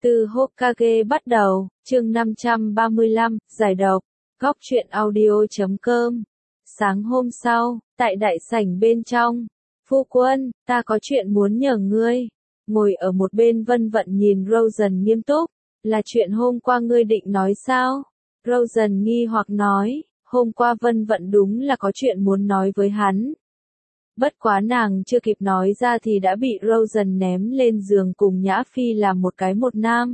Từ Hokage bắt đầu, chương 535, giải độc, góc truyện audio.com. Sáng hôm sau, tại đại sảnh bên trong, phu quân, ta có chuyện muốn nhờ ngươi. Ngồi ở một bên Vân Vận nhìn Rosen nghiêm túc, là chuyện hôm qua ngươi định nói sao? Rosen nghi hoặc nói, hôm qua Vân Vận đúng là có chuyện muốn nói với hắn. Bất quá nàng chưa kịp nói ra thì đã bị Rosen ném lên giường cùng Nhã Phi làm một cái một nam.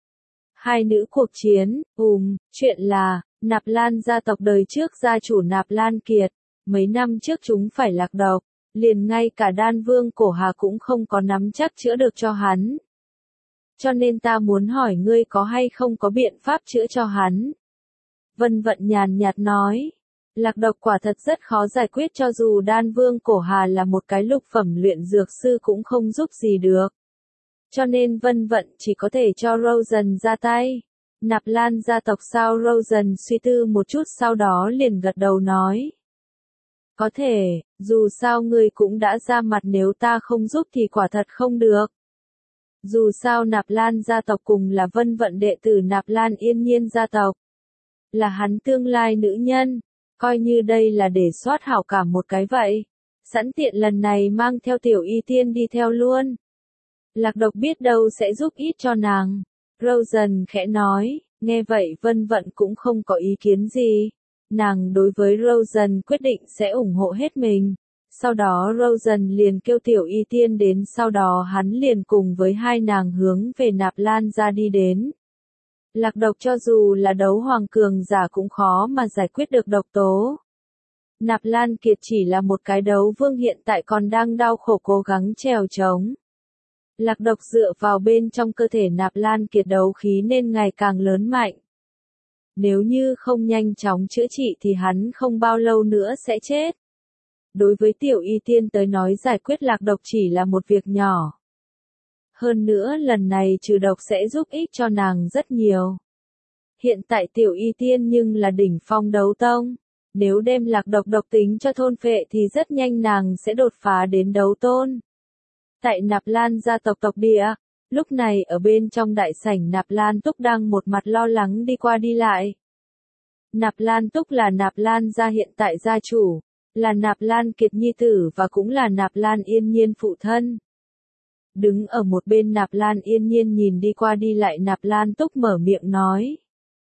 Hai nữ cuộc chiến, chuyện là, Nạp Lan gia tộc đời trước gia chủ Nạp Lan Kiệt, mấy năm trước chúng phải lạc độc, liền ngay cả Đan Vương Cổ Hà cũng không có nắm chắc chữa được cho hắn. Cho nên ta muốn hỏi ngươi có hay không có biện pháp chữa cho hắn. Vân Vận nhàn nhạt nói. Lạc độc quả thật rất khó giải quyết cho dù Đan Vương Cổ Hà là một cái lục phẩm luyện dược sư cũng không giúp gì được. Cho nên Vân Vận chỉ có thể cho Rosen ra tay. Nạp Lan gia tộc sao? Rosen suy tư một chút sau đó liền gật đầu nói. Có thể, dù sao ngươi cũng đã ra mặt, nếu ta không giúp thì quả thật không được. Dù sao Nạp Lan gia tộc cùng là Vân Vận đệ tử Nạp Lan Yên Nhiên gia tộc. Là hắn tương lai nữ nhân. Coi như đây là để soát hảo cảm một cái vậy. Sẵn tiện lần này mang theo Tiểu Y Tiên đi theo luôn. Lạc độc biết đâu sẽ giúp ích cho nàng. Rosen khẽ nói, nghe vậy Vân Vận cũng không có ý kiến gì. Nàng đối với Rosen quyết định sẽ ủng hộ hết mình. Sau đó Rosen liền kêu Tiểu Y Tiên đến, sau đó hắn liền cùng với hai nàng hướng về Nạp Lan gia đi đến. Lạc độc cho dù là đấu hoàng cường giả cũng khó mà giải quyết được độc tố. Nạp Lan Kiệt chỉ là một cái đấu vương hiện tại còn đang đau khổ cố gắng trèo trống. Lạc độc dựa vào bên trong cơ thể Nạp Lan Kiệt đấu khí nên ngày càng lớn mạnh. Nếu như không nhanh chóng chữa trị thì hắn không bao lâu nữa sẽ chết. Đối với Tiểu Y Tiên tới nói giải quyết lạc độc chỉ là một việc nhỏ. Hơn nữa lần này trừ độc sẽ giúp ích cho nàng rất nhiều. Hiện tại Tiểu Y Tiên nhưng là đỉnh phong đấu tông. Nếu đem lạc độc độc tính cho thôn phệ thì rất nhanh nàng sẽ đột phá đến đấu tôn. Tại Nạp Lan gia tộc tộc địa, lúc này ở bên trong đại sảnh Nạp Lan Túc đang một mặt lo lắng đi qua đi lại. Nạp Lan Túc là Nạp Lan gia hiện tại gia chủ, là Nạp Lan Kiệt nhi tử và cũng là Nạp Lan Yên Nhiên phụ thân. Đứng ở một bên Nạp Lan Yên Nhiên nhìn đi qua đi lại Nạp Lan Túc mở miệng nói.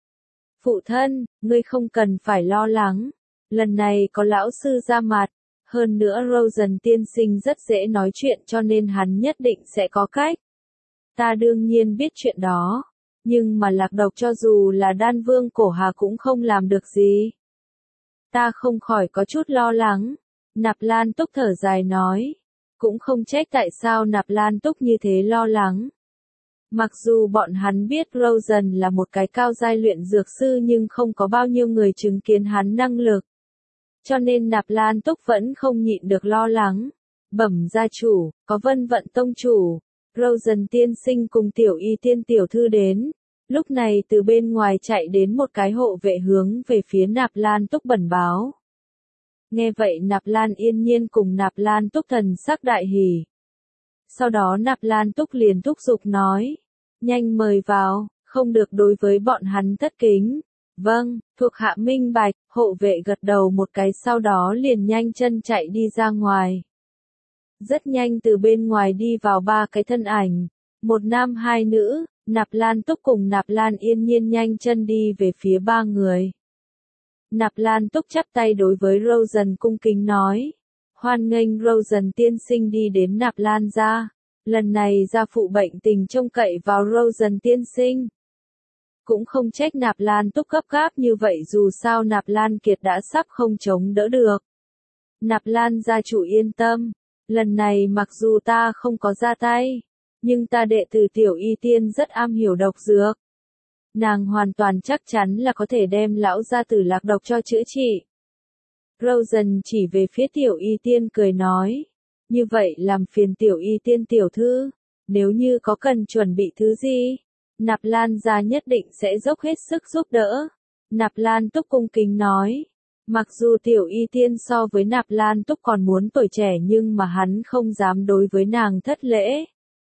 Phụ thân, ngươi không cần phải lo lắng. Lần này có lão sư ra mặt. Hơn nữa Rosen tiên sinh rất dễ nói chuyện cho nên hắn nhất định sẽ có cách. Ta đương nhiên biết chuyện đó. Nhưng mà lạc độc cho dù là Đan Vương Cổ Hà cũng không làm được gì. Ta không khỏi có chút lo lắng. Nạp Lan Túc thở dài nói. Cũng không trách tại sao Nạp Lan Túc như thế lo lắng. Mặc dù bọn hắn biết Rosen là một cái cao giai luyện dược sư nhưng không có bao nhiêu người chứng kiến hắn năng lực. Cho nên Nạp Lan Túc vẫn không nhịn được lo lắng. Bẩm gia chủ, có Vân Vận tông chủ, Rosen tiên sinh cùng Tiểu Y Tiên tiểu thư đến. Lúc này từ bên ngoài chạy đến một cái hộ vệ hướng về phía Nạp Lan Túc bẩm báo. Nghe vậy Nạp Lan Yên Nhiên cùng Nạp Lan Túc thần sắc đại hỉ. Sau đó Nạp Lan Túc liền thúc giục nói. Nhanh mời vào, không được đối với bọn hắn thất kính. Vâng, thuộc hạ minh bạch, hộ vệ gật đầu một cái sau đó liền nhanh chân chạy đi ra ngoài. Rất nhanh từ bên ngoài đi vào ba cái thân ảnh. Một nam hai nữ, Nạp Lan Túc cùng Nạp Lan Yên Nhiên nhanh chân đi về phía ba người. Nạp Lan Túc chắp tay đối với Rosen cung kính nói. Hoan nghênh Rosen tiên sinh đi đến Nạp Lan gia. Lần này gia phụ bệnh tình trông cậy vào Rosen tiên sinh. Cũng không trách Nạp Lan Túc gấp gáp như vậy dù sao Nạp Lan Kiệt đã sắp không chống đỡ được. Nạp Lan gia chủ yên tâm. Lần này mặc dù ta không có ra tay. Nhưng ta đệ tử Tiểu Y Tiên rất am hiểu độc dược. Nàng hoàn toàn chắc chắn là có thể đem lão gia tử lạc độc cho chữa trị. Rosen chỉ về phía Tiểu Y Tiên cười nói. Như vậy làm phiền Tiểu Y Tiên tiểu thư. Nếu như có cần chuẩn bị thứ gì, Nạp Lan gia nhất định sẽ dốc hết sức giúp đỡ. Nạp Lan Túc cung kính nói. Mặc dù Tiểu Y Tiên so với Nạp Lan Túc còn muốn tuổi trẻ nhưng mà hắn không dám đối với nàng thất lễ.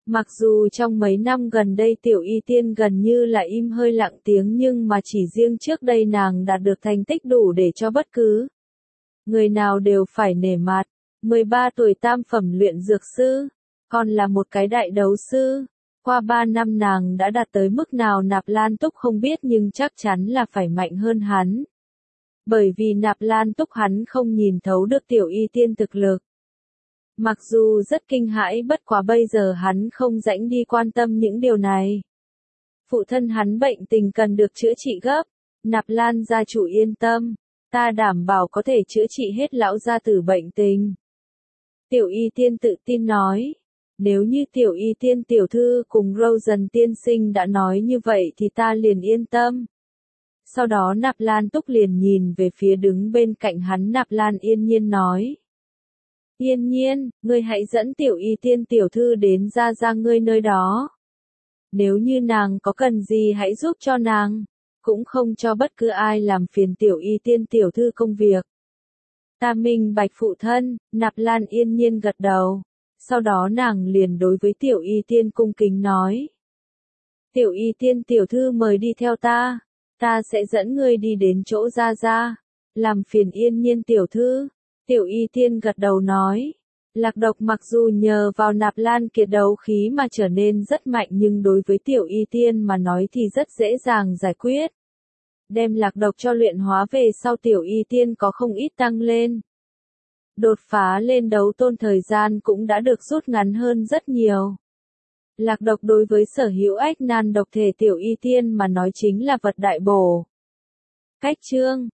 Mặc dù trong mấy năm gần đây Tiểu Y Tiên gần như là im hơi lặng tiếng nhưng mà chỉ riêng trước đây nàng đạt được thành tích đủ để cho bất cứ người nào đều phải nể mặt. 13 tuổi tam phẩm luyện dược sư, còn là một cái đại đấu sư. Qua 3 năm nàng đã đạt tới mức nào Nạp Lan Túc không biết nhưng chắc chắn là phải mạnh hơn hắn. Bởi vì Nạp Lan Túc hắn không nhìn thấu được Tiểu Y Tiên thực lực. Mặc dù rất kinh hãi bất quá bây giờ hắn không rảnh đi quan tâm những điều này. Phụ thân hắn bệnh tình cần được chữa trị gấp. Nạp Lan gia chủ yên tâm. Ta đảm bảo có thể chữa trị hết lão gia tử bệnh tình. Tiểu Y Tiên tự tin nói. Nếu như Tiểu Y Tiên tiểu thư cùng Rosen tiên sinh đã nói như vậy thì ta liền yên tâm. Sau đó Nạp Lan Túc liền nhìn về phía đứng bên cạnh hắn Nạp Lan Yên Nhiên nói. Yên Nhiên, ngươi hãy dẫn Tiểu Y Tiên tiểu thư đến ra ngươi nơi đó. Nếu như nàng có cần gì hãy giúp cho nàng, cũng không cho bất cứ ai làm phiền Tiểu Y Tiên tiểu thư công việc. Ta minh bạch phụ thân, Nạp Lan Yên Nhiên gật đầu. Sau đó nàng liền đối với Tiểu Y Tiên cung kính nói. Tiểu Y Tiên tiểu thư mời đi theo ta. Ta sẽ dẫn ngươi đi đến chỗ ra. Làm phiền Yên Nhiên tiểu thư. Tiểu Y Tiên gật đầu nói. Lạc độc mặc dù nhờ vào Nạp Lan Kiệt đấu khí mà trở nên rất mạnh nhưng đối với Tiểu Y Tiên mà nói thì rất dễ dàng giải quyết. Đem lạc độc cho luyện hóa về sau Tiểu Y Tiên có không ít tăng lên. Đột phá lên đấu tôn thời gian cũng đã được rút ngắn hơn rất nhiều. Lạc độc đối với sở hữu ách nan độc thể Tiểu Y Tiên mà nói chính là vật đại bổ. Cách chương